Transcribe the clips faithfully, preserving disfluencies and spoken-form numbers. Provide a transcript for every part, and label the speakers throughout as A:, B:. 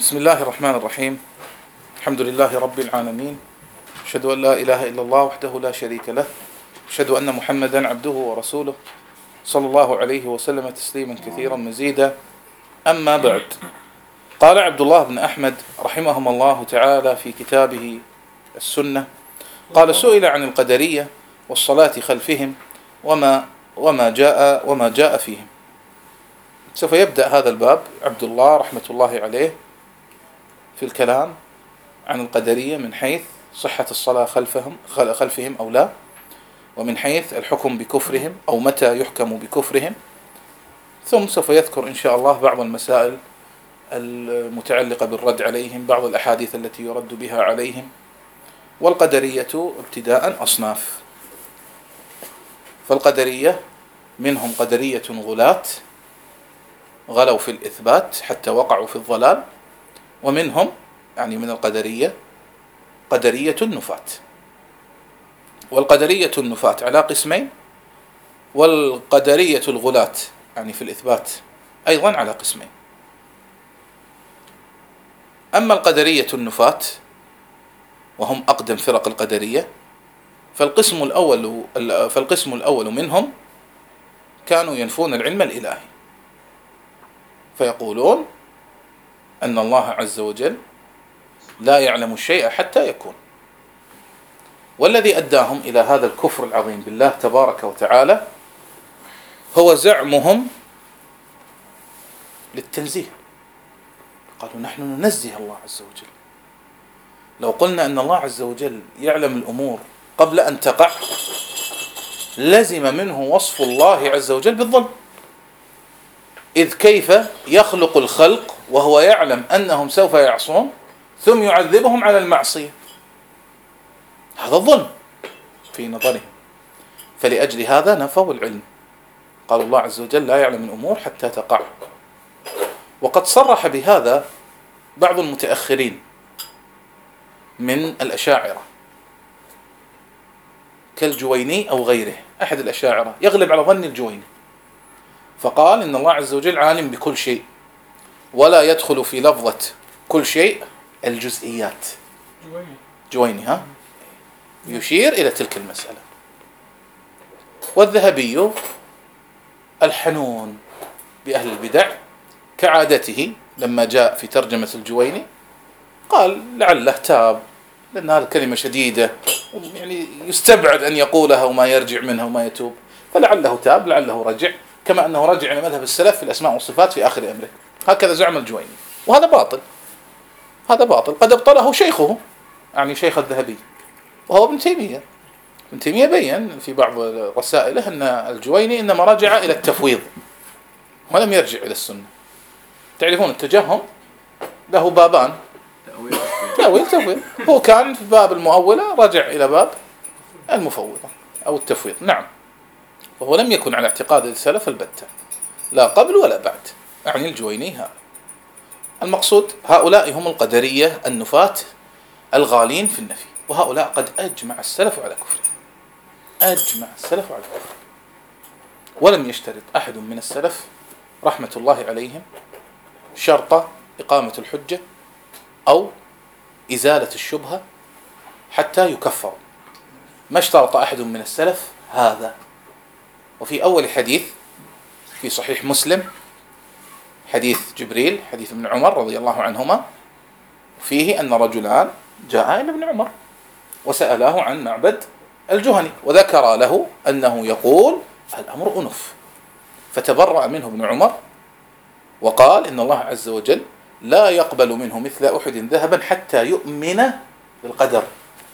A: بسم الله الرحمن الرحيم. الحمد لله رب العالمين، أشهد أن لا إله إلا الله وحده لا شريك له، أشهد أن محمدا عبده ورسوله صلى الله عليه وسلم تسليما كثيرا مزيدا. أما بعد، قال عبد الله بن أحمد رحمهم الله تعالى في كتابه السنة، قال: سئل عن القدرية والصلاة خلفهم وما وما جاء وما جاء فيهم. سوف يبدأ هذا الباب عبد الله رحمة الله عليه في الكلام عن القدرية من حيث صحة الصلاة خلفهم خلفهم أو لا، ومن حيث الحكم بكفرهم أو متى يحكم بكفرهم، ثم سوف يذكر إن شاء الله بعض المسائل المتعلقة بالرد عليهم، بعض الأحاديث التي يرد بها عليهم. والقدرية ابتداء أصناف، فالقدرية منهم قدرية غلاة غلوا في الإثبات حتى وقعوا في الضلال، ومنهم يعني من القدرية قدرية النفاة. والقدرية النفاة على قسمين، والقدرية الغلاة يعني في الإثبات أيضا على قسمين. أما القدرية النفاة وهم أقدم فرق القدرية، فالقسم الأول فالقسم الأول منهم كانوا ينفون العلم الإلهي، فيقولون أن الله عز وجل لا يعلم الشيء حتى يكون. والذي أداهم إلى هذا الكفر العظيم بالله تبارك وتعالى هو زعمهم للتنزيه. قالوا: نحن ننزه الله عز وجل، لو قلنا أن الله عز وجل يعلم الأمور قبل أن تقع لزم منه وصف الله عز وجل بالظلم، إذ كيف يخلق الخلق وهو يعلم أنهم سوف يعصون ثم يعذبهم على المعصية؟ هذا الظلم في نظرهم. فلأجل هذا نفوا العلم، قال الله عز وجل لا يعلم الأمور حتى تقع. وقد صرح بهذا بعض المتأخرين من الأشاعرة كالجويني أو غيره، أحد الأشاعرة يغلب على ظن الجويني، فقال إن الله عز وجل عالم بكل شيء، ولا يدخل في لفظة كل شيء الجزئيات. جويني ها يشير إلى تلك المسألة. والذهبي الحنون بأهل البدع كعادته لما جاء في ترجمة الجويني قال لعله تاب، لأن هذه الكلمة شديدة يعني يستبعد أن يقولها وما يرجع منها وما يتوب، فلعله تاب، لعله رجع، كما أنه رجع إلى مذهب السلف في الأسماء والصفات في آخر أمره. هكذا زعم الجويني، وهذا باطل. هذا باطل قد ابطله شيخه، يعني شيخ الذهبي، وهو ابن تيمية. ابن تيمية بيّن في بعض رسائله أن الجويني إنما رجع إلى التفويض ولم يرجع إلى السنة. تعرفون التجهم له بابان، تأويل تفويض. هو كان في باب المؤولة، رجع إلى باب المفوضة أو التفويض. نعم، وهو لم يكن على اعتقاد السلف البتة، لا قبل ولا بعد، يعني الجويني. هذا المقصود. هؤلاء هم القدرية النفاة الغالين في النفي، وهؤلاء قد أجمع السلف على كفر، أجمع السلف على كفر، ولم يشترط أحد من السلف رحمة الله عليهم شرط إقامة الحجة أو إزالة الشبهة حتى يكفروا، ما اشترط أحد من السلف هذا. وفي أول حديث في صحيح مسلم حديث جبريل، حديث ابن عمر رضي الله عنهما، فيه أن رجلان جاء إلى ابن عمر وسألاه عن معبد الجهني، وذكر له أنه يقول الأمر أنف، فتبرأ منه ابن عمر وقال إن الله عز وجل لا يقبل منه مثل أحد ذهبا حتى يؤمن بالقدر.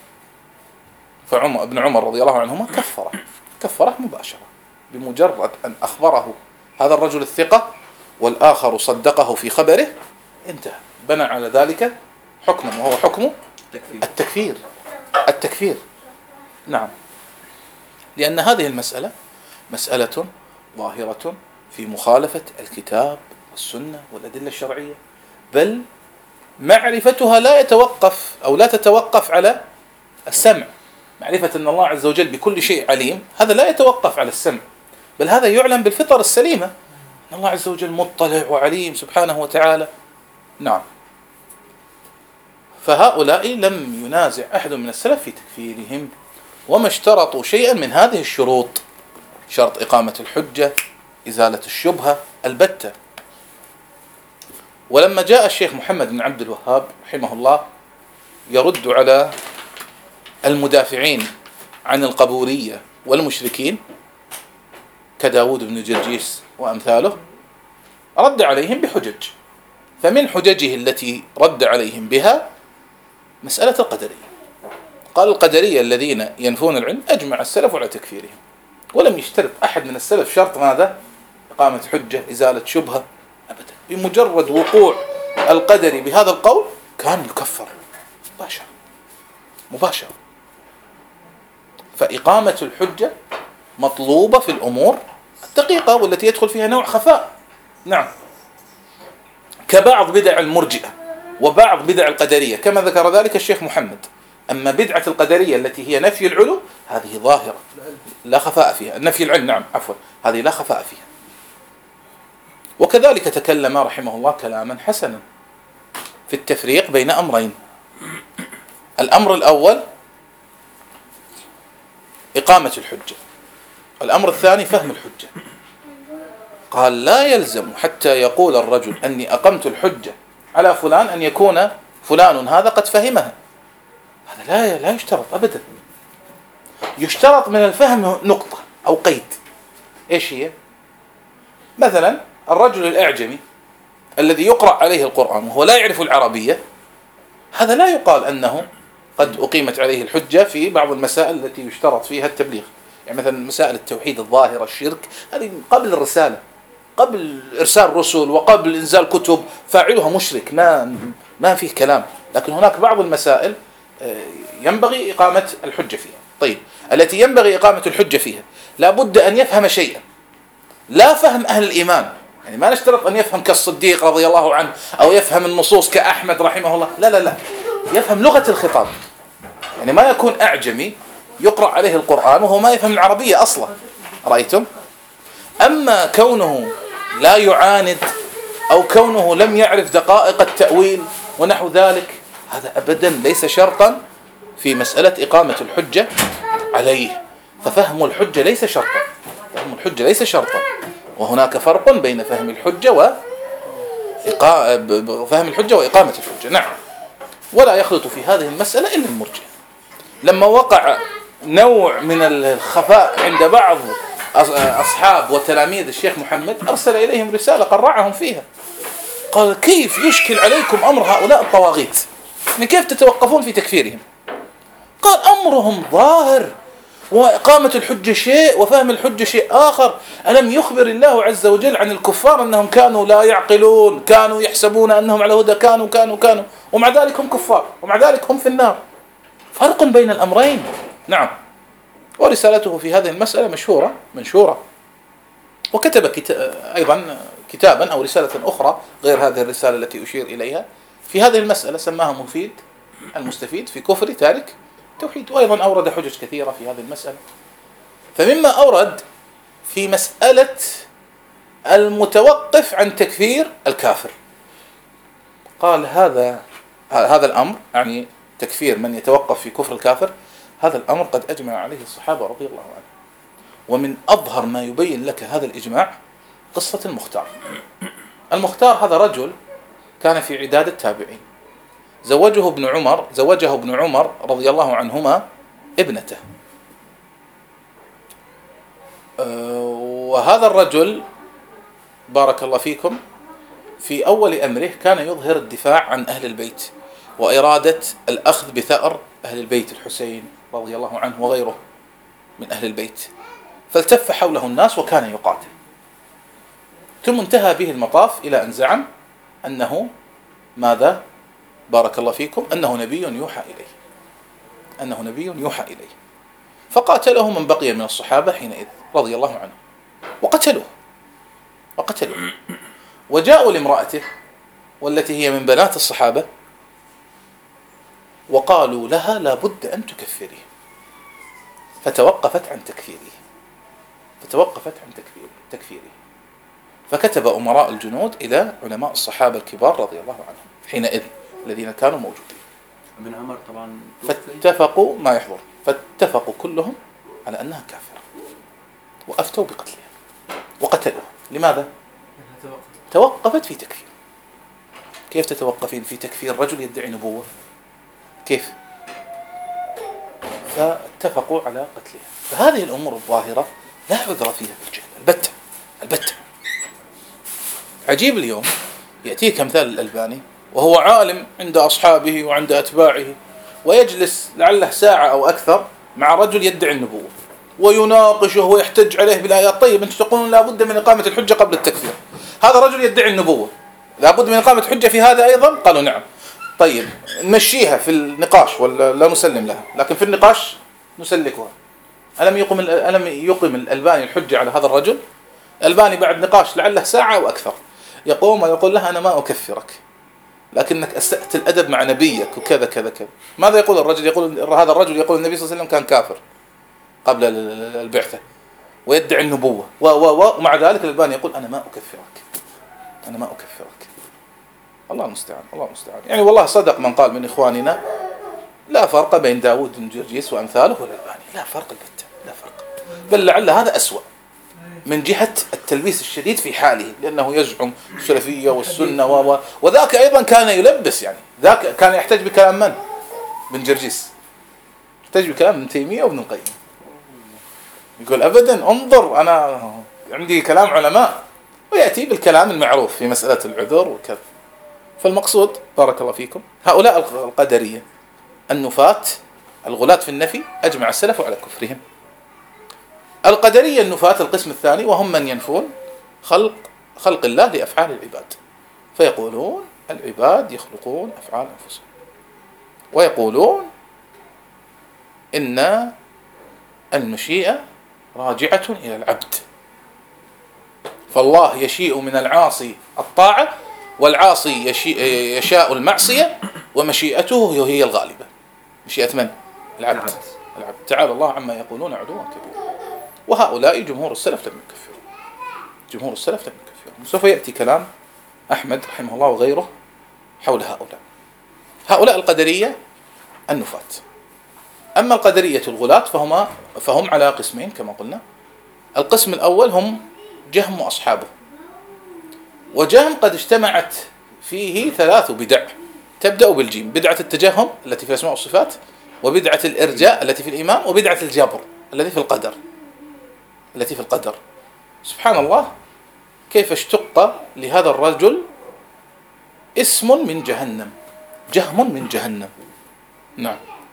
A: فعمر ابن عمر رضي الله عنهما كفره كفره مباشرة بمجرد أن أخبره هذا الرجل الثقة والآخر صدقه في خبره، انتهى، بنى على ذلك حكما وهو حكم التكفير. التكفير نعم، لأن هذه المسألة مسألة ظاهرة في مخالفة الكتاب والسنة والأدلة الشرعية، بل معرفتها لا يتوقف أو لا تتوقف على السمع. معرفة أن الله عز وجل بكل شيء عليم، هذا لا يتوقف على السمع، بل هذا يعلم بالفطر السليمة أن الله عز وجل مطلع وعليم سبحانه وتعالى. نعم. فهؤلاء لم ينازع أحد من السلف في تكفيرهم، وما اشترطوا شيئا من هذه الشروط، شرط إقامة الحجة، إزالة الشبهة البتة. ولما جاء الشيخ محمد بن عبد الوهاب رحمه الله يرد على المدافعين عن القبورية والمشركين كداود بن جرجيس وأمثاله، رد عليهم بحجج. فمن حججه التي رد عليهم بها مسألة القدرية. قال القدرية الذين ينفون العلم أجمع السلف على تكفيرهم، ولم يشترط أحد من السلف شرط ماذا؟ إقامة حجة، إزالة شبهة، أبدا. بمجرد وقوع القدري بهذا القول كان يكفر مباشرة مباشرة. فإقامة الحجة مطلوبة في الأمور الدقيقة والتي يدخل فيها نوع خفاء. نعم، كبعض بدع المرجئة وبعض بدع القدرية كما ذكر ذلك الشيخ محمد. أما بدعة القدرية التي هي نفي العلو هذه ظاهرة لا خفاء فيها، نفي العلم نعم عفوا، هذه لا خفاء فيها. وكذلك تكلم رحمه الله كلاما حسنا في التفريق بين أمرين. الأمر الأول إقامة الحجة، الأمر الثاني فهم الحجة. قال لا يلزم حتى يقول الرجل أني أقمت الحجة على فلان أن يكون فلان هذا قد فهمها، هذا لا لا يشترط أبدا. يشترط من الفهم نقطة أو قيد. إيش هي؟ مثلا الرجل الأعجمي الذي يقرأ عليه القرآن وهو لا يعرف العربية، هذا لا يقال أنه قد أقيمت عليه الحجة في بعض المسائل التي يشترط فيها التبليغ. يعني مثلا مسائل التوحيد الظاهرة، الشرك، هذه قبل الرسالة، قبل إرسال رسل وقبل إنزال كتب، فاعلها مشرك، ما ما فيه كلام. لكن هناك بعض المسائل ينبغي إقامة الحجة فيها. طيب، التي ينبغي إقامة الحجة فيها لا بد أن يفهم شيئا، لا فهم أهل الإيمان. يعني ما نشترط أن يفهم كالصديق رضي الله عنه أو يفهم النصوص كأحمد رحمه الله، لا لا لا، يفهم لغة الخطاب. يعني ما يكون أعجمي يقرأ عليه القرآن وهو ما يفهم العربية أصلا، رأيتم؟ أما كونه لا يعاند أو كونه لم يعرف دقائق التأويل ونحو ذلك، هذا أبدا ليس شرطا في مسألة إقامة الحجة عليه. ففهم الحجة ليس شرطا، فهم الحجة ليس شرطا، وهناك فرق بين فهم الحجة و فهم الحجة وإقامة الحجة. نعم، ولا يخلط في هذه المسألة إلا المرجئة. لما وقع نوع من الخفاء عند بعض أصحاب وتلاميذ الشيخ محمد أرسل إليهم رسالة قرعهم فيها، قال كيف يشكل عليكم أمر هؤلاء الطواغيت؟ يعني كيف تتوقفون في تكفيرهم؟ قال أمرهم ظاهر، وإقامة الحجة شيء وفهم الحجة شيء آخر. ألم يخبر الله عز وجل عن الكفار أنهم كانوا لا يعقلون، كانوا يحسبون أنهم على هدى، كانوا كانوا كانوا ومع ذلك هم كفار، ومع ذلك هم في النار. فرق بين الأمرين. نعم. ورسالته في هذه المسألة مشهورة منشورة، وكتب كتا... أيضا كتابا أو رسالة أخرى غير هذه الرسالة التي أشير إليها في هذه المسألة، سماها مفيد المستفيد في كفر تارك توحيد. وأيضا أورد حجج كثيرة في هذه المسألة. فمما أورد في مسألة المتوقف عن تكفير الكافر، قال هذا هذا الأمر، يعني تكفير من يتوقف في كفر الكافر، هذا الأمر قد أجمع عليه الصحابة رضي الله عنهم. ومن أظهر ما يبين لك هذا الإجماع قصة المختار. المختار هذا رجل كان في عداد التابعين، زوجه ابن عمر زوجه ابن عمر رضي الله عنهما ابنته. وهذا الرجل بارك الله فيكم في أول أمره كان يظهر الدفاع عن أهل البيت وإرادة الأخذ بثأر أهل البيت، الحسين رضي الله عنه وغيره من أهل البيت، فالتف حوله الناس وكان يقاتل. ثم انتهى به المطاف إلى أن زعم أنه ماذا؟ بارك الله فيكم أنه نبي يوحى إليه، أنه نبي يوحى إليه. فقاتله من بقي من الصحابة حينئذ رضي الله عنه، وقتلوه وقتلوه وجاءوا لامرأته والتي هي من بنات الصحابة وقالوا لها لا بد أن تكفريه، فتوقفت عن تكفيره فتوقفت عن تكفيره تكفيره فكتب أمراء الجنود إلى علماء الصحابة الكبار رضي الله عنهم حينئذ الذين كانوا موجودين،
B: ابن عمر طبعا
A: فاتفقوا ما يحضر فاتفقوا كلهم على أنها كافرة وأفتوا بقتلها وقتلوها. لماذا؟ توقفت في تكفير. كيف تتوقفين في تكفير رجل يدعي نبوة؟ كيف؟ فاتفقوا على قتلها. فهذه الأمور الظاهرة لا عذر فيها بالجهل البتة البتة. عجيب اليوم يأتيك مثال الألباني وهو عالم عند أصحابه وعند أتباعه، ويجلس لعله ساعة أو أكثر مع رجل يدعي النبوة ويناقشه ويحتج عليه بالآيات. طيب أنتم تقولون لا بد من إقامة الحجة قبل التكفير، هذا رجل يدعي النبوة لا بد من إقامة حجة في هذا أيضا؟ قالوا نعم. طيب نمشيها في النقاش ولا لا نسلم لها؟ لكن في النقاش نسلكها. ألم يقم ألم يقم الألباني الحجة على هذا الرجل؟ الألباني بعد نقاش لعله ساعة أو أكثر يقوم ويقول له أنا ما أكفرك لكنك أسأت الأدب مع نبيك وكذا كذا كذا. ماذا يقول الرجل؟ يقول هذا الرجل يقول النبي صلى الله عليه وسلم كان كافر قبل البعثة ويدعي النبوة و و ومع ذلك الألباني يقول أنا ما أكفرك أنا ما أكفرك. الله المستعان الله المستعان. يعني والله صدق من قال من إخواننا لا فرق بين داود بن جرجيس وأمثاله والألباني، لا فرق البتة لا فرق، بل لعل هذا أسوأ من جهة التلبيس الشديد في حاله، لأنه يزعم السلفية والسنة و... وذاك أيضا كان يلبس، يعني ذاك كان يحتاج بكلام من؟ بن جرجيس، يحتاج بكلام ابن تيمية وابن القيم، يقول أبدا انظر أنا عندي كلام علماء، ويأتي بالكلام المعروف في مسألة العذر وكذا. فالمقصود بارك الله فيكم هؤلاء القدرية النفاة الغلاة في النفي أجمع السلف على كفرهم. القدرية النفاة القسم الثاني وهم من ينفون خلق خلق الله لأفعال العباد، فيقولون العباد يخلقون أفعال أنفسهم، ويقولون إن المشيئة راجعة إلى العبد، فالله يشيء من العاصي الطاعة والعاصي يشاء المعصية ومشيئته هي الغالبة. مشيئة من؟ العبد. العبد. تعالى الله عما يقولون علوا كبيرا. وهؤلاء جمهور السلف لم يكفروا، جمهور السلف لم يكفروا. سوف يأتي كلام أحمد رحمه الله وغيره حول هؤلاء. هؤلاء القدرية النفاة. أما القدرية الغلاة فهم فهم على قسمين كما قلنا. القسم الأول هم جهم وأصحابه، وجهم قد اجتمعت فيه ثلاث بدع تبدأ بالجيم: بدعة التجهم التي في الأسماء والصفات، وبدعة الإرجاء التي في الإيمان، وبدعة الجبر التي في القدر التي في القدر. سبحان الله كيف اشتق لهذا الرجل اسم من جهنم، جهم من جهنم. نعم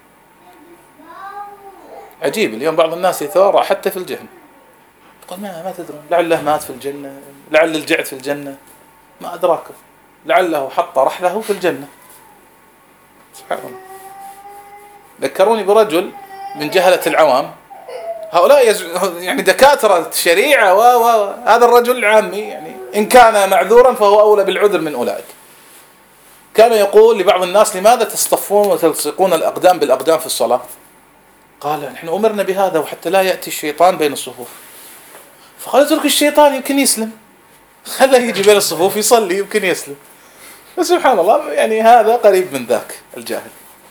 A: عجيب. اليوم بعض الناس يتورع حتى في الجهل، يقول ما ما تدرون لعله مات في الجنة، لعل الجعد في الجنة، ما أدراكم لعله حط رحله في الجنة. سبحان الله. ذكروني برجل من جهلة العوام، هؤلاء يز... يعني دكاترة شريعة و و هذا الرجل عامي، يعني إن كان معذورا فهو أولى بالعذر من أولئك. كان يقول لبعض الناس لماذا تصطفون وتلصقون الأقدام بالأقدام في الصلاة؟ قال نحن أمرنا بهذا وحتى لا يأتي الشيطان بين الصفوف. فقال اترك الشيطان يمكن يسلم، خليه يجي بين الصفوف يصلي يمكن يسلم. فسبحان الله يعني هذا قريب من ذاك الجاهل.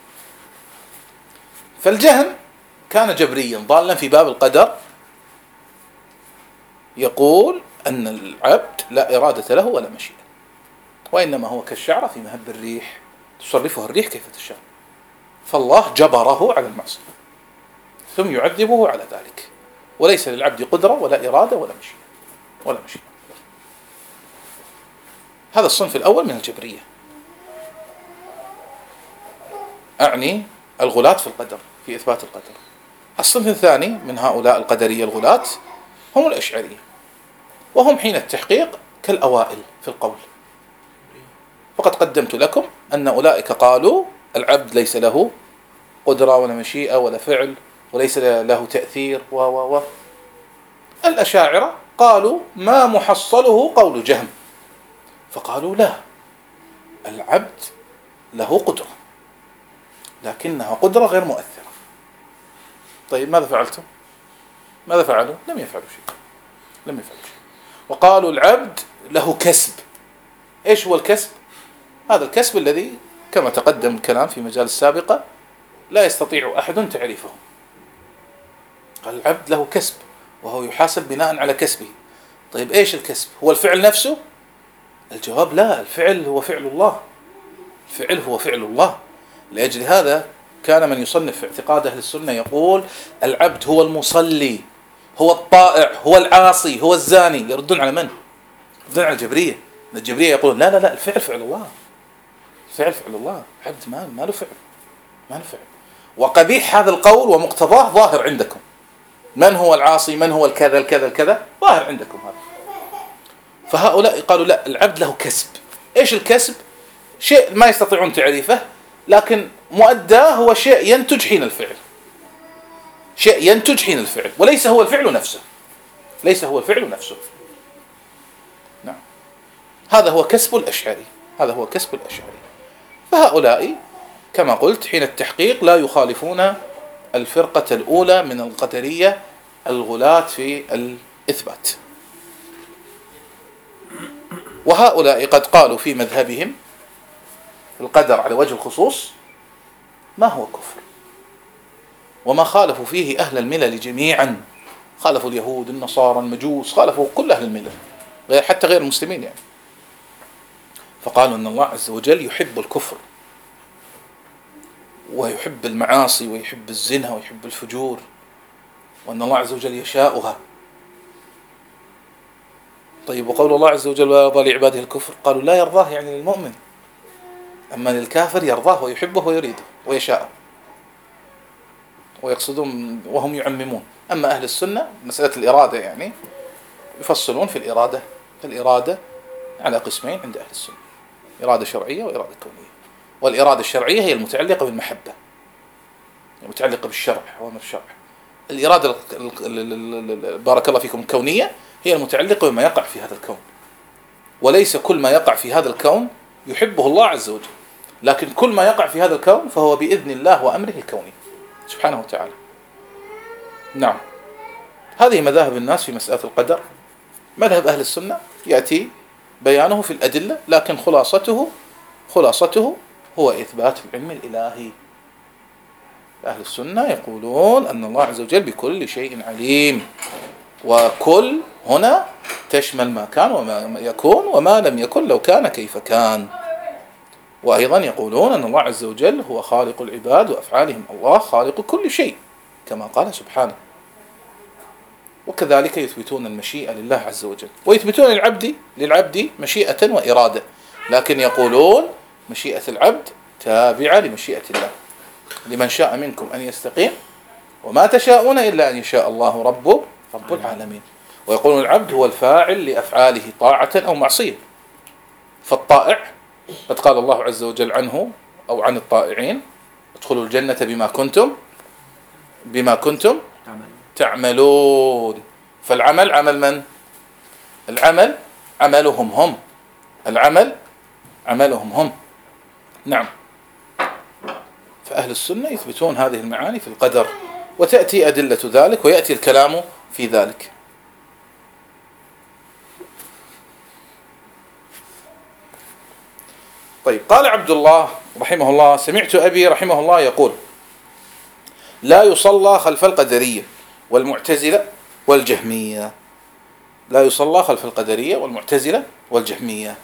A: فالجهم كان جبريا ضالا في باب القدر، يقول أن العبد لا إرادة له ولا مشيئة، وإنما هو كالشعرة في مهب الريح تصرفه الريح كيف تشاء، فالله جبره على المعصية ثم يعذبه على ذلك، وليس للعبد قدرة ولا إرادة ولا مشيئة ولا مشيئة. هذا الصنف الأول من الجبرية، أعني الغلاة في القدر في إثبات القدر. الصنف الثاني من هؤلاء القدرية الغلاة هم الأشعرية، وهم حين التحقيق كالأوائل في القول. فقد قدمت لكم أن أولئك قالوا العبد ليس له قدرة ولا مشيئة ولا فعل وليس له تأثير و و و الأشاعرة قالوا ما محصله قول جهم، فقالوا لا، العبد له قدرة لكنها قدرة غير مؤثرة. طيب ماذا فعلتم؟ ماذا فعلوا؟ لم يفعلوا شيء، لم يفعلوا شيء. وقالوا العبد له كسب. إيش هو الكسب؟ هذا الكسب الذي كما تقدم الكلام في مجال السابقة لا يستطيع أحد تعريفه. قال العبد له كسب وهو يحاسب بناء على كسبه. طيب إيش الكسب؟ هو الفعل نفسه؟ الجواب لا، الفعل هو فعل الله، الفعل هو فعل الله. لأجل هذا كان من يصنف في اعتقاد أهل السنة يقول العبد هو المصلي، هو الطائع، هو العاصي، هو الزاني. يردون على من؟ يردون على الجبرية. الجبرية يقولون لا لا لا، الفعل فعل الله، الفعل فعل الله، عبد ما ما له فعل، ما له فعل. وقبيح هذا القول ومقتضاه ظاهر عندكم. من هو العاصي؟ من هو الكذا الكذا الكذا؟ ظاهر عندكم هذا. فهؤلاء قالوا لا، العبد له كسب. إيش الكسب؟ شيء ما يستطيعون تعريفه، لكن مؤداه هو شيء ينتج حين الفعل، شيء ينتج حين الفعل، وليس هو الفعل نفسه، ليس هو الفعل نفسه. نعم، هذا هو كسب الأشعري، هذا هو كسب الأشعري. فهؤلاء كما قلت حين التحقيق لا يخالفون الفرقة الأولى من القدرية الغلاة في الإثبات. وهؤلاء قد قالوا في مذهبهم القدر على وجه الخصوص ما هو كفر، وما خالفوا فيه أهل الملل جميعا، خالفوا اليهود، النصارى، المجوس، خالفوا كل أهل الملل، غير حتى غير المسلمين يعني. فقالوا أن الله عز وجل يحب الكفر ويحب المعاصي ويحب الزنا ويحب الفجور، وأن الله عز وجل يشاؤها. طيب، وقول الله عز وجل لا يرضى لعباده الكفر، قالوا لا يرضاه يعني للمؤمن، أما للكافر يرضاه ويحبه ويريده ويشاءه، ويقصدون وهم يعممون. أما أهل السنة مسألة الإرادة يعني يفصلون في الإرادة، الإرادة على قسمين عند أهل السنة: إرادة شرعية وإرادة كونية. والإرادة الشرعية هي المتعلقة بالمحبة، المتعلقة بالشرع، أوامر الشرع. الإرادة بارك الله فيكم الكونية هي المتعلقة بما يقع في هذا الكون، وليس كل ما يقع في هذا الكون يحبه الله عز وجل، لكن كل ما يقع في هذا الكون فهو بإذن الله وأمره الكوني سبحانه وتعالى. نعم، هذه مذاهب الناس في مسألة القدر. مذهب أهل السنة يأتي بيانه في الأدلة، لكن خلاصته خلاصته هو إثبات العلم الإلهي. أهل السنة يقولون أن الله عز وجل بكل شيء عليم، وكل هنا تشمل ما كان وما يكون وما لم يكن لو كان كيف كان. وأيضا يقولون أن الله عز وجل هو خالق العباد وأفعالهم، الله خالق كل شيء كما قال سبحانه. وكذلك يثبتون المشيئة لله عز وجل، ويثبتون للعبد للعبد مشيئة وإرادة، لكن يقولون مشيئة العبد تابعة لمشيئة الله. لمن شاء منكم أن يستقيم وما تشاءون إلا أن يشاء الله رب رب العالمين. ويقولون العبد هو الفاعل لأفعاله طاعة أو معصية. فالطائع قد قال الله عز وجل عنه أو عن الطائعين: ادخلوا الجنة بما كنتم بما كنتم تعملون. فالعمل عمل من؟ العمل عملهم هم، العمل عملهم هم. نعم، فأهل السنة يثبتون هذه المعاني في القدر، وتأتي أدلة ذلك ويأتي الكلام في ذلك. طيب، قال عبد الله رحمه الله: سمعت أبي رحمه الله يقول: لا يصلى خلف القدرية والمعتزلة والجهمية. لا يصلى خلف القدرية والمعتزلة والجهمية،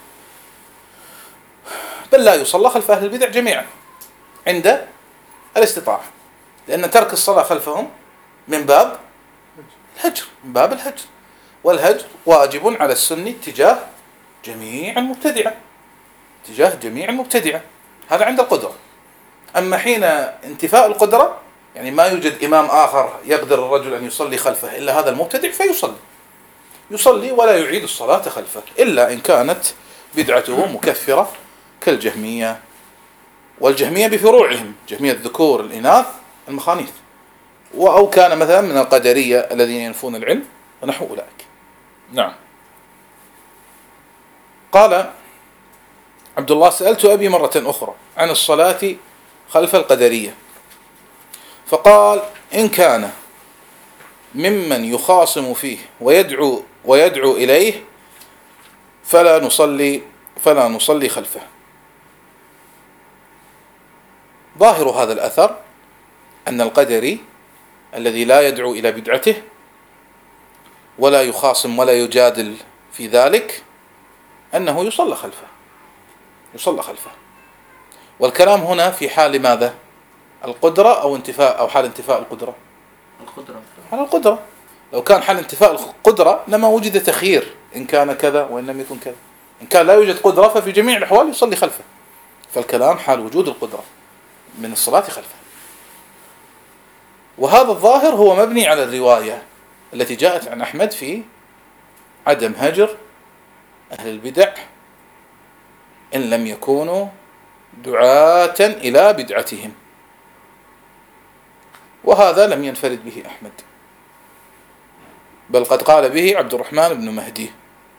A: بل لا يصلى خلف أهل البدع جميعا عند الاستطاعة، لأن ترك الصلاة خلفهم من باب الهجر، من باب الهجر، والهجر واجب على السني تجاه جميع المبتدعة، تجاه جميع المبتدعة، هذا عند القدرة. أما حين انتفاء القدرة يعني ما يوجد إمام آخر يقدر الرجل أن يصلي خلفه إلا هذا المبتدع، فيصلي يصلي ولا يعيد الصلاة خلفه، إلا إن كانت بدعته مكفرة كالجهمية. والجهمية بفروعهم، جهمية الذكور الإناث المخانيث، أو كان مثلا من القدرية الذين ينفون العلم ونحو أولئك. نعم. قال عبد الله: سألت أبي مرة أخرى عن الصلاة خلف القدرية، فقال: إن كان ممن يخاصم فيه ويدعو ويدعو إليه فلا نصلي فلا نصلي خلفه. ظاهر هذا الأثر أن القدري الذي لا يدعو إلى بدعته ولا يخاصم ولا يجادل في ذلك أنه يصلى خلفه يصلى خلفه والكلام هنا في حال ماذا؟ القدرة أو انتفاء أو حال انتفاء القدرة؟
B: القدرة.
A: حال القدرة. لو كان حال انتفاء القدرة لما وجد تخيير إن كان كذا وإن لم يكن كذا. إن كان لا يوجد قدرة ففي جميع الأحوال يصلي خلفه. فالكلام حال وجود القدرة من الصلاة خلفه. وهذا الظاهر هو مبني على الرواية التي جاءت عن أحمد في عدم هجر أهل البدع إن لم يكونوا دعاة إلى بدعتهم، وهذا لم ينفرد به أحمد، بل قد قال به عبد الرحمن بن مهدي،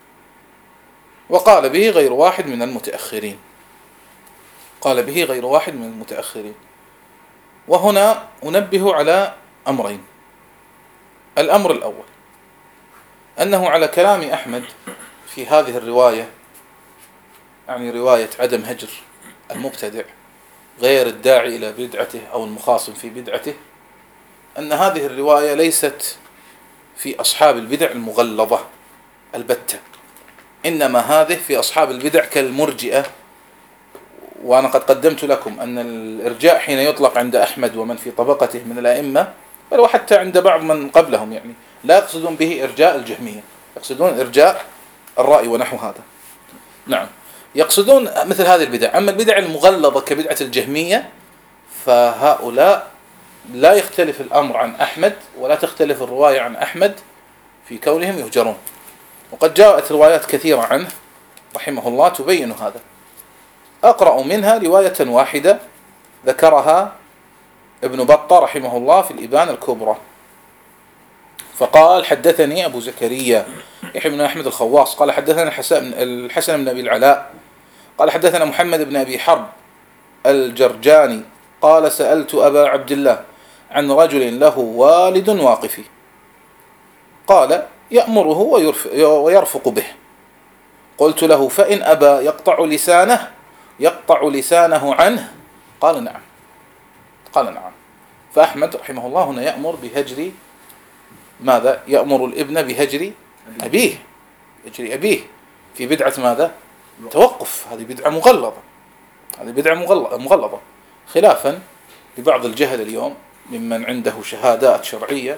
A: وقال به غير واحد من المتأخرين قال به غير واحد من المتأخرين. وهنا أنبه على أمرين. الأمر الأول أنه على كلام أحمد في هذه الرواية، يعني رواية عدم هجر المبتدع غير الداعي إلى بدعته أو المخاصم في بدعته، أن هذه الرواية ليست في أصحاب البدع المغلظة البتة، إنما هذه في أصحاب البدع كالمرجئة. وأنا قد قدمت لكم أن الإرجاء حين يطلق عند أحمد ومن في طبقته من الأئمة، بل وحتى عند بعض من قبلهم، يعني لا يقصدون به إرجاء الجهمية، يقصدون إرجاء الرأي ونحو هذا. نعم، يقصدون مثل هذه البدع. أما البدع المغلظة كبدعة الجهمية فهؤلاء لا يختلف الأمر عن أحمد ولا تختلف الرواية عن أحمد في كونهم يهجرون. وقد جاءت روايات كثيرة عنه رحمه الله تبين هذا. أقرأ منها رواية واحدة ذكرها ابن بطة رحمه الله في الإبانة الكبرى، فقال: حدثني أبو زكريا يحيى بن أحمد الخواص قال حدثنا الحسن بن أبي العلاء قال حدثنا محمد بن أبي حرب الجرجاني قال: سألت أبا عبد الله عن رجل له والد واقفي، قال: يأمره ويرفق به. قلت له: فإن أبى يقطع لسانه يقطع لسانه عنه؟ قال: نعم. قال: نعم. فأحمد رحمه الله هنا يأمر بهجر ماذا؟ يأمر الابن بهجر أبيه، هجر أبيه في بدعة ماذا؟ توقف. هذه بدعة مغلظة، هذه بدعة مغلظة، خلافا لبعض الجهل اليوم ممن عنده شهادات شرعية،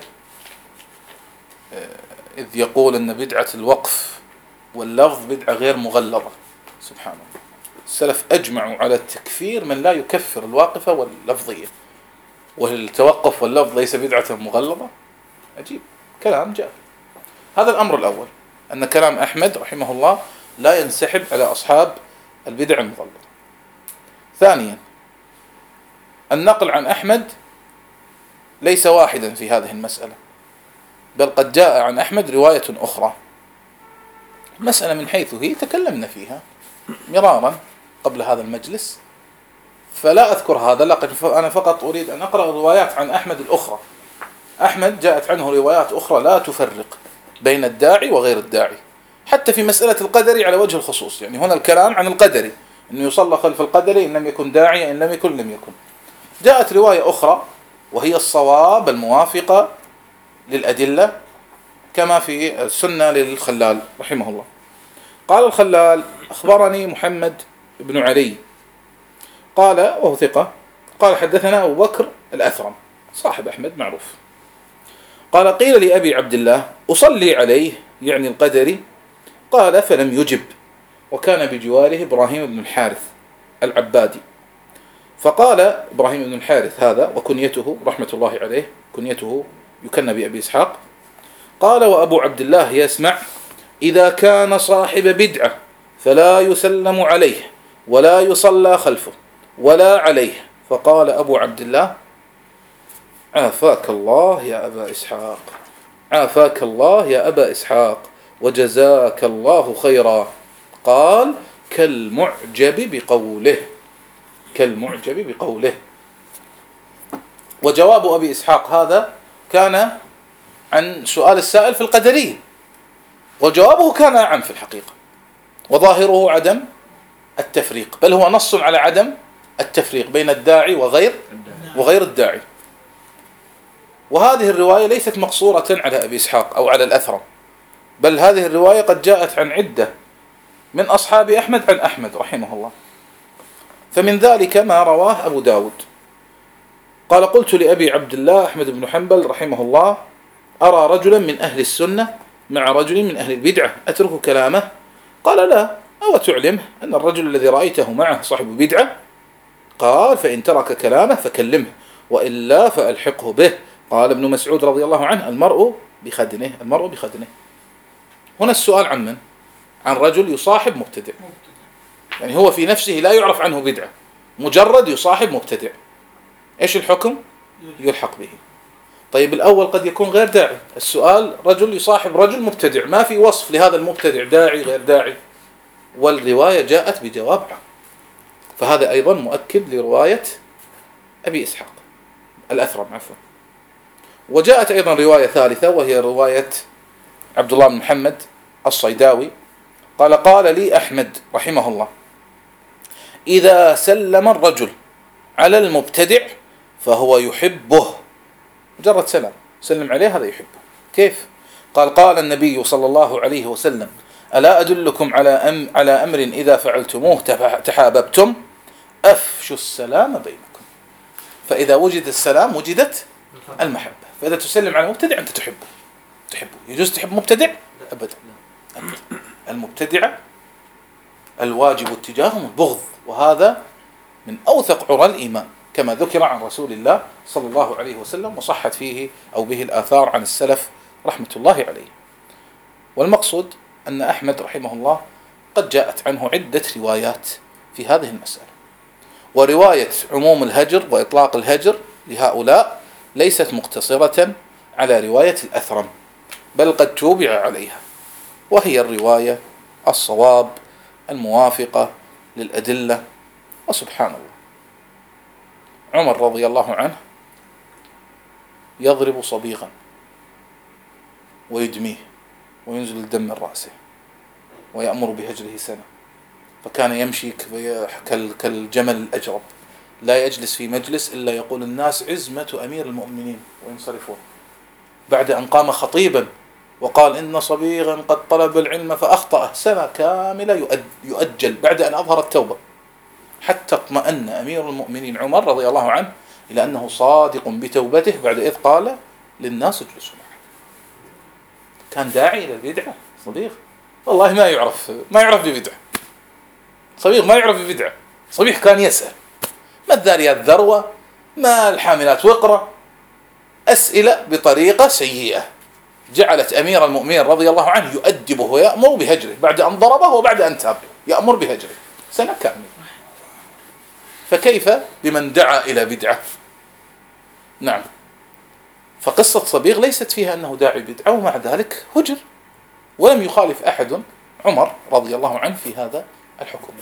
A: إذ يقول أن بدعة الوقف واللفظ بدعة غير مغلظة. سبحان الله، السلف أجمعوا على التكفير من لا يكفر الواقفة واللفظية، والتوقف واللفظ ليس بدعة مغلظة. عجيب، كلام جاء. هذا الأمر الأول، أن كلام أحمد رحمه الله لا ينسحب على أصحاب البدع المغلظة. ثانيا، النقل عن أحمد ليس واحدا في هذه المسألة، بل قد جاء عن أحمد رواية أخرى. المسألة من حيث هي تكلمنا فيها مرارا قبل هذا المجلس، فلا أذكر هذا، لكن أنا فقط أريد أن أقرأ الروايات عن أحمد الأخرى. أحمد جاءت عنه روايات أخرى لا تفرق بين الداعي وغير الداعي، حتى في مسألة القدري على وجه الخصوص. يعني هنا الكلام عن القدري، أنه يصلى خلف القدري إن لم يكن داعيا، إن لم يكن لم يكن. جاءت رواية أخرى وهي الصواب الموافقة للأدلة، كما في السنة للخلال رحمه الله. قال الخلال: أخبرني محمد بن علي قال، وهو ثقة، قال: حدثنا أبو بكر الأثرم صاحب أحمد معروف، قال: قيل لأبي عبد الله أصلي عليه، يعني القدري، قال: فلم يجب، وكان بجواره إبراهيم بن الحارث العبادي. فقال إبراهيم بن الحارث هذا وكنيته رحمة الله عليه، كنيته يكنى بأبي إسحاق، قال: وأبو عبد الله يسمع: إذا كان صاحب بدعة فلا يسلم عليه ولا يصلى خلفه ولا عليه. فقال أبو عبد الله: عافاك الله يا أبا إسحاق، عافاك الله يا أبا إسحاق، وجزاك الله خيرا. قال: كالمعجب بقوله، كالمعجب بقوله. وجواب أبي إسحاق هذا كان عن سؤال السائل في القدرية، وجوابه كان عام في الحقيقة، وظاهره عدم التفريق، بل هو نص على عدم التفريق بين الداعي وغير وغير الداعي. وهذه الرواية ليست مقصورة على أبي إسحاق أو على الأثرم، بل هذه الرواية قد جاءت عن عدة من أصحاب أحمد عن أحمد رحمه الله. فمن ذلك ما رواه أبو داود قال: قلت لأبي عبد الله أحمد بن حنبل رحمه الله: أرى رجلا من أهل السنة مع رجل من أهل البدعة أترك كلامه؟ قال: لا، أو تعلمه أن الرجل الذي رأيته معه صاحب بدعة؟ قال: فإن ترك كلامه فكلمه، وإلا فألحقه به. قال ابن مسعود رضي الله عنه: المرء بخدنه، المرء بخدنه. هنا السؤال عن من؟ عن رجل يصاحب مبتدع، يعني هو في نفسه لا يعرف عنه بدعة، مجرد يصاحب مبتدع، إيش الحكم؟ يلحق به. طيب الأول قد يكون غير داعي، السؤال رجل يصاحب رجل مبتدع، ما في وصف لهذا المبتدع داعي غير داعي، والرواية جاءت بجواب عام، فهذا أيضا مؤكد لرواية أبي إسحاق الأثرم عفوا. وجاءت أيضا رواية ثالثة وهي رواية عبد الله بن محمد الصيداوي قال: قال لي أحمد رحمه الله: إذا سلم الرجل على المبتدع فهو يحبه، مجرد سلام سلم عليه هذا يحبه. كيف؟ قال: قال النبي صلى الله عليه وسلم: ألا أدلكم على أم على أمر إذا فعلتموه تحاببتم؟ أفشوا السلام بينكم. فإذا وجد السلام وجدت المحبة. فإذا تسلم على مبتدع أنت تحبه تحبه يجوز تحب مبتدع؟ أبدا. المبتدع الواجب اتجاههم البغض، وهذا من أوثق عرى الإيمان كما ذكر عن رسول الله صلى الله عليه وسلم، وصحت فيه أو به الآثار عن السلف رحمة الله عليه. والمقصود أن أحمد رحمه الله قد جاءت عنه عدة روايات في هذه المسألة. ورواية عموم الهجر وإطلاق الهجر لهؤلاء ليست مقتصرة على رواية الأثرم، بل قد توبع عليها، وهي الرواية الصواب الموافقة للأدلة. وسبحان الله، عمر رضي الله عنه يضرب صبيغا ويدميه وينزل الدم من رأسه ويأمر بهجره سنة، فكان يمشي كالجمل الأجرب، لا يجلس في مجلس إلا يقول الناس عزمة أمير المؤمنين وينصرفون، بعد أن قام خطيبا وقال إن صبيغا قد طلب العلم فأخطأ، سنة كاملة يؤجل بعد أن أظهر التوبة، حتى اطمأن أمير المؤمنين عمر رضي الله عنه إلى أنه صادق بتوبته بعد إذ قال للناس اجلسوا معه. كان داعي إلى البدعة صبيغ، والله ما يعرف ما يعرف ببدعة، صبيغ ما يعرف ببدعة، صبيح كان يسأل ما الذاريات ذروة، ما الحاملات وقرة، أسئلة بطريقة سيئة جعلت أمير المؤمنين رضي الله عنه يؤدبه ويأمر بهجره بعد أن ضربه وبعد أن تاب، يأمر بهجره سنة كاملة. فكيف بمن دعا إلى بدعة؟ نعم، فقصة صبيغ ليست فيها أنه داعي بدعة، ومع ذلك هجر، ولم يخالف أحد عمر رضي الله عنه في هذا الحكم.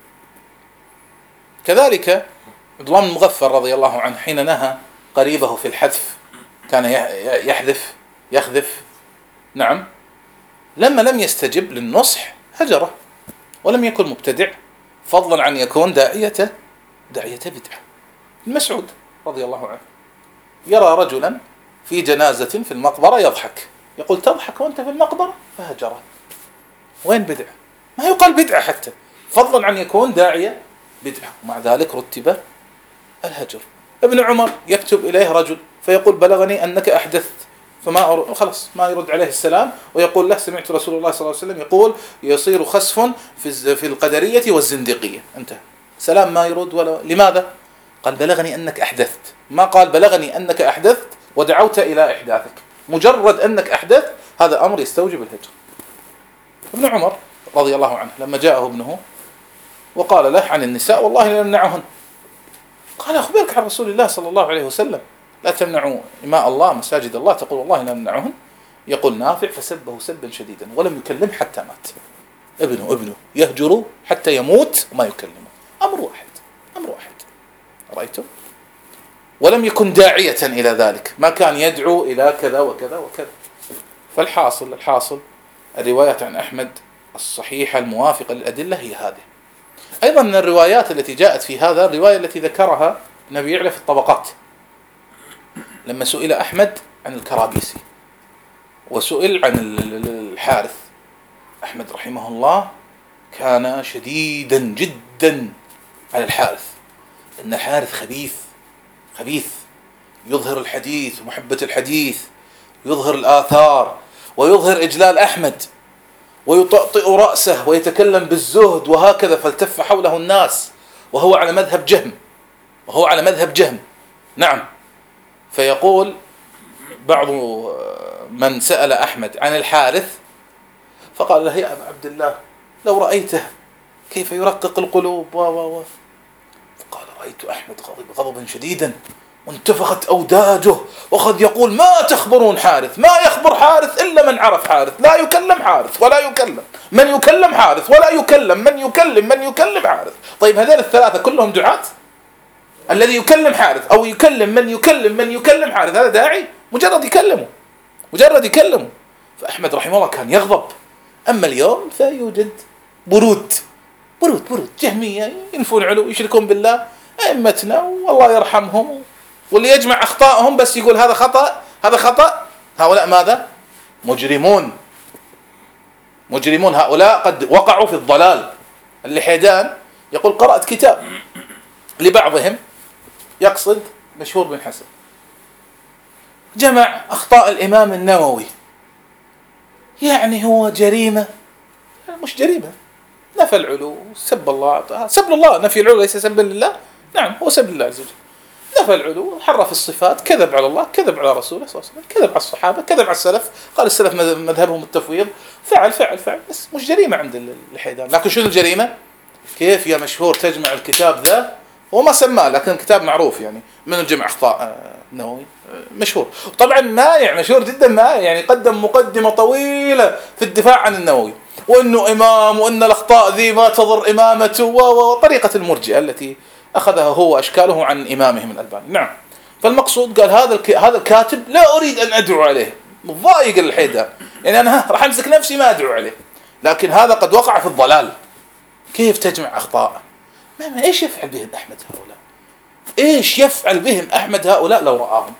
A: كذلك عبد الله بن مغفر رضي الله عنه حين نهى قريبه في الحذف، كان يحذف يخذف، نعم، لما لم يستجب للنصح هجره، ولم يكن مبتدع، فضلا عن يكون داعية داعية بدعة. المسعود رضي الله عنه يرى رجلا في جنازة في المقبرة يضحك، يقول تضحك وانت في المقبرة؟ فهجره. وين بدعة؟ ما يقال بدعة حتى، فضلا عن يكون داعية بدعة، ومع ذلك رتب الهجر. ابن عمر يكتب إليه رجل فيقول بلغني أنك أحدثت، فما أر... خلاص ما يرد عليه السلام، ويقول له سمعت رسول الله صلى الله عليه وسلم يقول يصير خسف في في القدرية والزندقية، انتهى. سلام ما يرد ولا. لماذا؟ قال بلغني أنك أحدثت، ما قال بلغني أنك أحدثت ودعوت إلى إحداثك، مجرد أنك أحدثت هذا أمر يستوجب الهجر. ابن عمر رضي الله عنه لما جاءه ابنه وقال له عن النساء والله لا نمنعهن، قال أخبرك عن رسول الله صلى الله عليه وسلم لا تمنعوا إماء الله مساجد الله، تقول والله لا نمنعهن. يقول نافع فسبه سبا شديدا ولم يكلم حتى مات. ابنه ابنه يهجر حتى يموت وما يكلمه، أمر واحد أمر واحد، رأيتم؟ ولم يكن داعية إلى ذلك، ما كان يدعو إلى كذا وكذا وكذا. فالحاصل الحاصل الرواية عن أحمد الصحيحة الموافقة للأدلة هي هذه. أيضا من الروايات التي جاءت في هذا الرواية التي ذكرها النبي يعلى في الطبقات، لما سئل أحمد عن الكرابيسي وسئل عن الحارث. أحمد رحمه الله كان شديدا جدا على الحارث، إن الحارث خبيث خبيث يظهر الحديث ومحبة الحديث، يظهر الآثار ويظهر إجلال أحمد، ويطأطئ رأسه ويتكلم بالزهد وهكذا، فالتف حوله الناس وهو على مذهب جهم وهو على مذهب جهم نعم. فيقول بعض من سأل أحمد عن الحارث فقال له: يا أبا عبد الله لو رأيته كيف يرقق القلوب و و و فقال: رأيت أحمد غضب غضبا شديدا وانتفخت أوداجه وقد يقول: ما تخبرون حارث؟ ما يخبر حارث إلا من عرف حارث، لا يكلم حارث ولا يكلم من يكلم حارث ولا يكلم من يكلم من يكلم حارث. طيب هذين الثلاثة كلهم دعاة؟ الذي يكلم حارث أو يكلم من يكلم من يكلم حارث هذا داعي؟ مجرد يكلمه مجرد يكلمه. فأحمد رحمه الله كان يغضب. أما اليوم فيوجد برود برود برود جهمية ينفون علو يشركون بالله أئمتنا والله يرحمهم، واللي يجمع أخطائهم بس يقول هذا خطأ هذا خطأ. هؤلاء ماذا؟ مجرمون مجرمون هؤلاء قد وقعوا في الضلال. اللحيدان يقول: قرأت كتاب لبعضهم يقصد مشهور بن حسن، جمع أخطاء الإمام النووي، يعني هو جريمة؟ مش جريمة، نفى العلو، سب الله، سب الله، نفي العلو ليس سبا لله، نعم هو سب الله عز وجل، نفى العلو، حرف الصفات، كذب على الله، كذب على رسوله صلى الله عليه وسلم، كذب على الصحابة، كذب على السلف، قال السلف مذهبهم التفويض، فعل فعل فعل، بس مش جريمة عند الحيدان. لكن شنو الجريمة؟ كيف يا مشهور تجمع الكتاب ذا، هو ما سماه لكن كتاب معروف يعني من الجمع أخطاء النووي مشهور، طبعا مايع مشهور جدا، مايع يعني قدم مقدمة طويلة في الدفاع عن النووي وأنه إمام وأن الأخطاء ذي ما تضر إمامته وطريقة المرجئة التي أخذها هو أشكاله عن إمامهم الألباني. نعم. فالمقصود قال هذا هذا الكاتب لا أريد أن أدعو عليه، مضايق الحيدان، يعني أنا راح أمسك نفسي ما أدعو عليه، لكن هذا قد وقع في الضلال. كيف تجمع أخطاء؟ ما ما إيش يفعل بهم أحمد هؤلاء؟ إيش يفعل بهم أحمد هؤلاء لو رآهم؟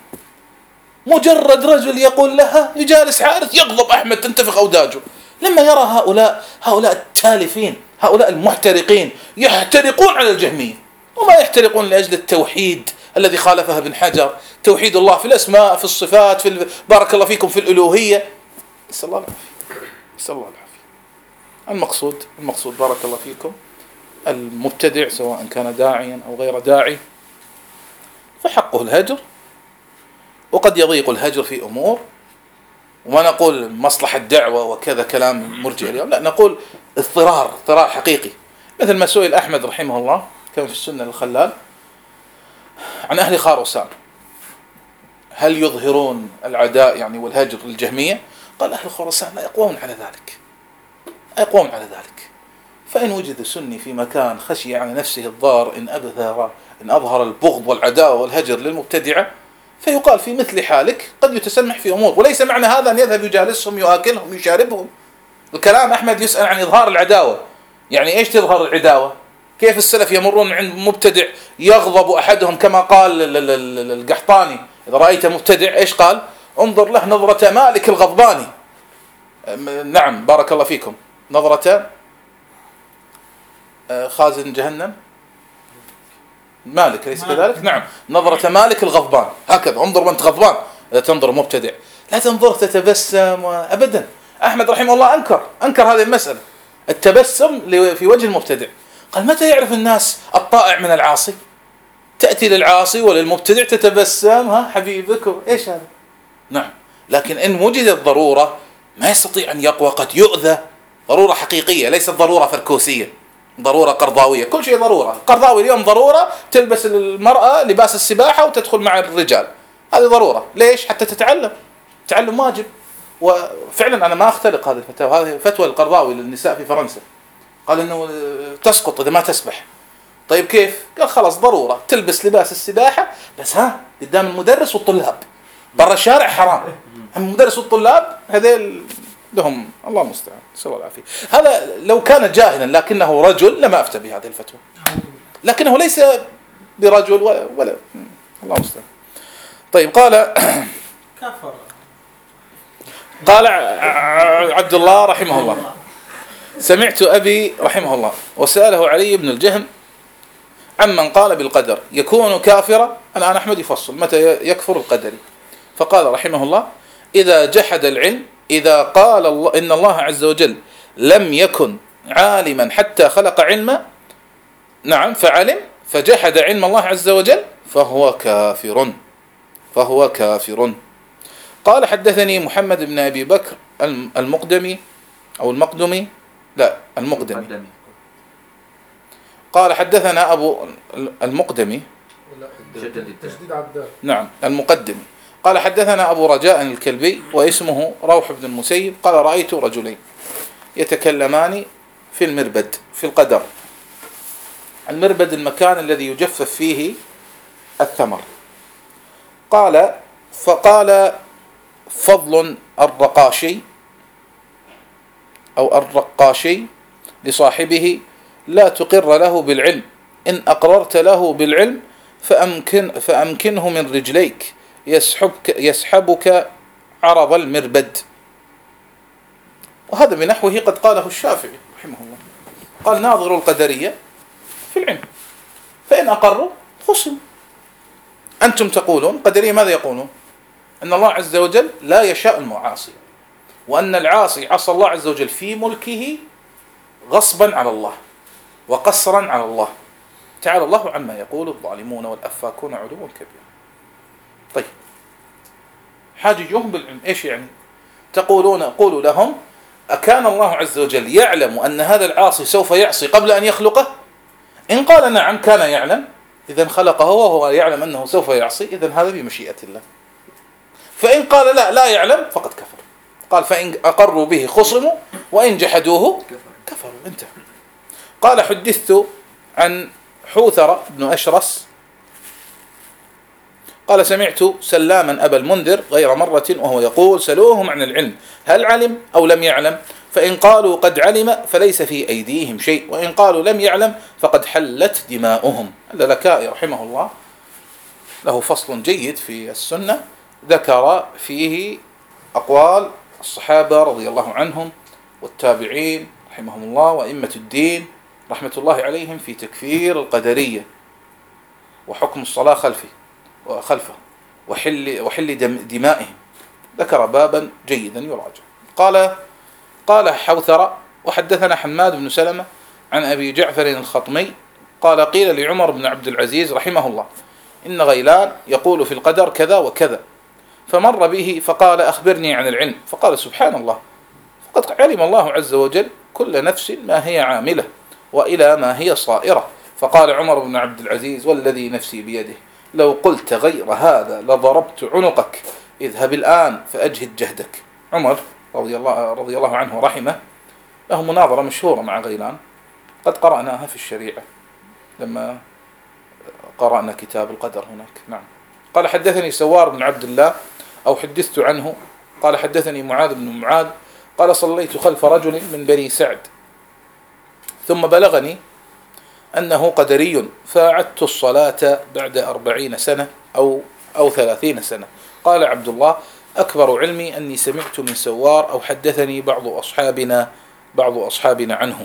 A: مجرد رجل يقول لها يجالس حارث يغضب أحمد تنتفخ أوداجه. لما يرى هؤلاء هؤلاء التالفين هؤلاء المحترقين يحترقون على الجهمية، وما يحترقون لأجل التوحيد الذي خالفها ابن حجر، توحيد الله في الأسماء في الصفات في ال... بارك الله فيكم في الألوهية. نسأل الله العافية نسأل الله العافية. المقصود المقصود بارك الله فيكم المبتدع سواء كان داعيا أو غير داعي فحقه الهجر، وقد يضيق الهجر في أمور، وما نقول مصلحة دعوة وكذا كلام مرجئ اليوم، لا نقول اضطرار اضطرار حقيقي. مثل ما سئل أحمد رحمه الله كما في السنة الخلال عن أهل خراسان هل يظهرون العداء يعني والهجر للجهمية؟ قال: أهل خراسان لا يقوون على ذلك لا يقوون على ذلك فإن وجد سني في مكان خشي على نفسه الضار إن أبثر إن أظهر البغض والعداوة والهجر للمبتدعة فيقال في مثل حالك قد يتسمح في أمور، وليس معنى هذا أن يذهب يجالسهم يؤكلهم يشاربهم. الكلام أحمد يسأل عن إظهار العداوة، يعني إيش تظهر العداوة؟ كيف السلف يمرون عند مبتدع يغضب أحدهم كما قال القحطاني إذا رأيت مبتدع إيش قال؟ انظر له نظرة مالك الغضباني. نعم بارك الله فيكم، نظرة خازن جهنم مالك ليس كذلك؟ نعم نظرة مالك الغضبان، هكذا انظر وانت غضبان لا تنظر مبتدع، لا تنظر تتبسم أبدا. أحمد رحمه الله أنكر أنكر هذه المسألة، التبسم في وجه المبتدع. قال: متى يعرف الناس الطائع من العاصي؟ تأتي للعاصي وللمبتدع تتبسم، ها حبيبك إيش هذا؟ نعم. لكن إن وجدت ضرورة ما يستطيع أن يقوى، قد يؤذى، ضرورة حقيقية ليست ضرورة فركوسية، ضرورة قرضاوية، كل شيء ضرورة. قرضاوي اليوم ضرورة تلبس المرأة لباس السباحة وتدخل مع الرجال، هذه ضرورة. ليش؟ حتى تتعلم، تعلم واجب. وفعلا أنا ما أختلق هذه الفتوى، هذه فتوى القرضاوي للنساء في فرنسا، قال إنه تسقط إذا ما تسبح. طيب كيف؟ قال خلاص ضرورة تلبس لباس السباحة، بس ها قدام المدرس والطلاب، برا الشارع حرام. المدرس والطلاب هذيل لهم الله المستعان، نسأل الله العافية. هذا لو كان جاهلا لكنه رجل لما أفتى بهذه الفتوى، لكنه ليس برجل ولا, ولا الله المستعان. طيب قال
B: كفر.
A: قال عبد الله رحمه الله: سمعت أبي رحمه الله وسأله علي بن الجهم عمن قال بالقدر يكون كافرا. الآن أحمد يفصل متى يكفر القدري، فقال رحمه الله: إذا جحد العلم، إذا قال الله إن الله عز وجل لم يكن عالما حتى خلق علما، نعم، فعلم فجحد علم الله عز وجل فهو كافر، فهو كافر. قال حدثني محمد بن أبي بكر المقدمي أو المقدمي لا المقدمي قال حدثنا أبو المقدمي نعم المقدمي قال حدثنا أبو رجاء الكلبي واسمه روح بن المسيب قال رأيت رجلين يتكلمان في المربد في القدر. المربد المكان الذي يجفف فيه الثمر. قال فقال فضل الرقاشي أو الرقاشي لصاحبه: لا تقر له بالعلم، إن أقررت له بالعلم فأمكن فأمكنه من رجليك يسحبك, يسحبك عرض المربد. وهذا بنحوه قد قاله الشافعي رحمه الله، قال: ناظر القدرية في العلم، فإن أقروا خصم. أنتم تقولون قدرية ماذا يقولون؟ أن الله عز وجل لا يشاء المعاصي، وأن العاصي عصى الله عز وجل في ملكه غصبا على الله وقصرا على الله، تعالى الله عما يقول الظالمون والأفاكون علوا كبيرا. طيب حاججوهم بالعلم إيش يعني؟ تقولون قولوا لهم: أكان الله عز وجل يعلم أن هذا العاصي سوف يعصي قبل أن يخلقه؟ إن قال نعم كان يعلم، إذن خلقه وهو يعلم أنه سوف يعصي، إذن هذا بمشيئة الله. فإن قال لا لا يعلم فقد كفر. قال: فإن أقروا به خصموا وإن جحدوه كفروا. انتهى. قال: حدثت عن حوثر بن أشرس قال: سمعت سلاما أبا المنذر غير مرة وهو يقول: سلوهم عن العلم هل علم أو لم يعلم، فإن قالوا قد علم فليس في أيديهم شيء، وإن قالوا لم يعلم فقد حلت دماؤهم. اللالكائي رحمه الله له فصل جيد في السنة ذكر فيه أقوال الصحابة رضي الله عنهم والتابعين رحمهم الله وأئمة الدين رحمة الله عليهم في تكفير القدرية وحكم الصلاة خلفه وخلفه وحل, وحل دمائهم. ذكر بابا جيدا يراجع. قال قال حوثر: وحدثنا حماد بن سلمة عن أبي جعفر الخطمي قال: قيل لعمر بن عبد العزيز رحمه الله: إن غيلان يقول في القدر كذا وكذا، فمر به فقال: أخبرني عن العلم. فقال: سبحان الله، فقد علم الله عز وجل كل نفس ما هي عاملة وإلى ما هي صائرة. فقال عمر بن عبد العزيز: والذي نفسي بيده لو قلت غير هذا لضربت عنقك، اذهب الآن فأجهد جهدك. عمر رضي الله, رضي الله عنه رحمه له مناظرة مشهورة مع غيلان قد قرأناها في الشريعة لما قرأنا كتاب القدر هناك. نعم. قال: حدثني سوار بن عبد الله أو حدثت عنه قال: حدثني معاذ بن معاذ قال: صليت خلف رجل من بني سعد ثم بلغني أنه قدري، فأعدت الصلاة بعد أربعين سنة أو أو ثلاثين سنة. قال عبد الله: أكبر علمي أني سمعت من سوار أو حدثني بعض أصحابنا بعض أصحابنا عنه.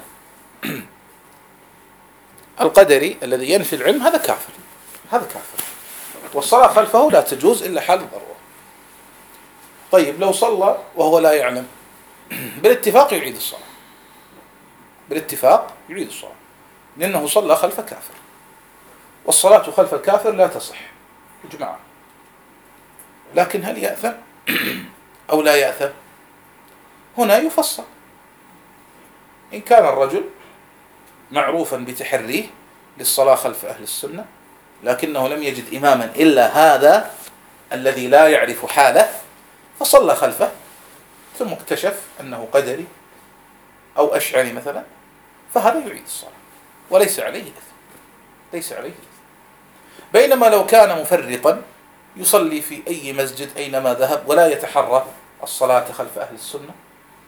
A: القدري الذي ينفي العلم هذا كافر، هذا كافر، والصلاة خلفه لا تجوز إلا حال الضرورة. طيب لو صلى وهو لا يعلم بالاتفاق يعيد الصلاة، بالاتفاق يعيد الصلاة، لأنه صلى خلف كافر، والصلاة خلف الكافر لا تصح إجماعا. لكن هل يأثم أو لا يأثم؟ هنا يفصل. إن كان الرجل معروفا بتحريه للصلاة خلف أهل السنة لكنه لم يجد إماما إلا هذا الذي لا يعرف حاله فصلى خلفه، ثم اكتشف أنه قدري أو أشعري مثلا، فهذا يعيد الصلاة وليس عليه إثم، ليس عليه إثم. بينما لو كان مفرطا يصلي في أي مسجد أينما ذهب ولا يتحرى الصلاة خلف أهل السنة،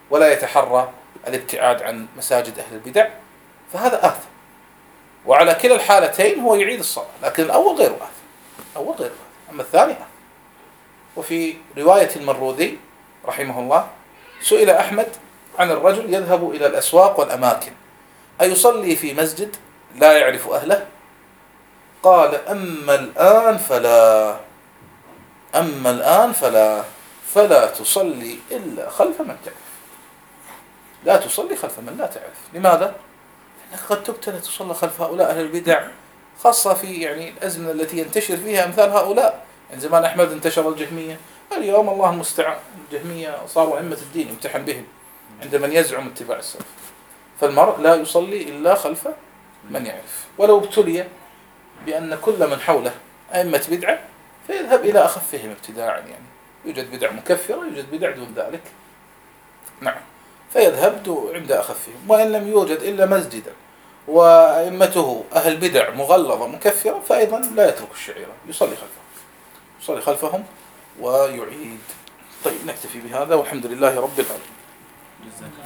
A: ولا يتحرى الابتعاد عن مساجد أهل البدع، فهذا آثم. وعلى كلا الحالتين هو يعيد الصلاة، لكن الأول غير آثم، الأول غير آثم، أما الثاني آثم. وفي رواية المروذي رحمه الله سئل أحمد عن الرجل يذهب إلى الأسواق والأماكن أيصلي في مسجد لا يعرف أهله؟ قال: أما الآن فلا، أما الآن فلا، فلا تصلي إلا خلف من تعرف، لا تصلي خلف من لا تعرف. لماذا؟ لأنك قد تبتلى تصلى خلف هؤلاء أهل البدع، خاصة في يعني الأزمنة التي ينتشر فيها أمثال هؤلاء. يعني زمان أحمد انتشر الجهمية، اليوم الله المستعان الجهمية صاروا أئمة الدين يمتحن بهم عند من يزعم اتباع السلف. فالمرء لا يصلي إلا خلف من يعرف، ولو ابتلي بأن كل من حوله أئمة بدعة فيذهب إلى أخفهم ابتداعا. يعني يوجد بدع مكفرة، يوجد بدع دون ذلك، نعم، فيذهب عند أخفهم. وإن لم يوجد إلا مسجدا وأئمته أهل بدع مغلظة مكفرة فأيضا لا يترك الشعيرة، يصلي خلفهم، يصلي خلفهم ويعيد. طيب نكتفي بهذا، والحمد لله رب العالمين.